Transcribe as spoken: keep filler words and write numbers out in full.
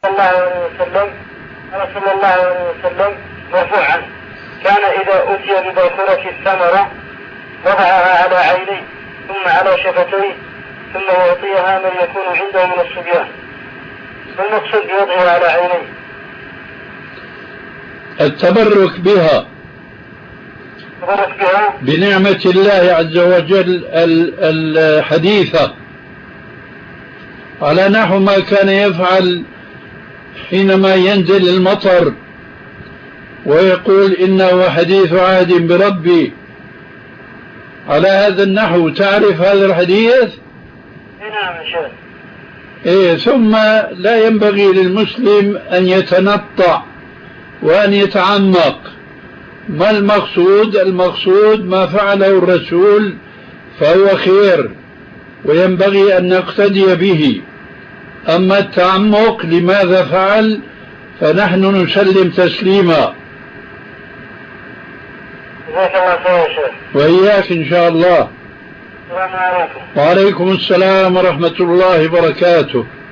صلى الله عليه وسلم قال صلى الله عليه وسلم مرفوعا: كان إذا أتي بباكورة الثمرة وضعها على عينيه ثم على شفتيه ثم يعطيها من يكون عنده من الصبيان. والمقصود بوضعها على عينيه التبرك بها، التبرك بها بنعمة الله عز وجل الحديثة، على نحو ما كان يفعل حينما ينزل المطر ويقول إنه حديث عهد بربي. على هذا النحو تعرف هذا الحديث؟ نعم شيخ. إيه. ثم لا ينبغي للمسلم أن يتنطع وأن يتعمق. ما المقصود؟ المقصود ما فعله الرسول فهو خير وينبغي أن نقتدي به. أما التعمق لماذا فعل فنحن نسلم تسليما. جزاك الله خير يا شيخ. وإياك إن شاء الله. السلام عليكم. وعليكم السلام ورحمة الله وبركاته.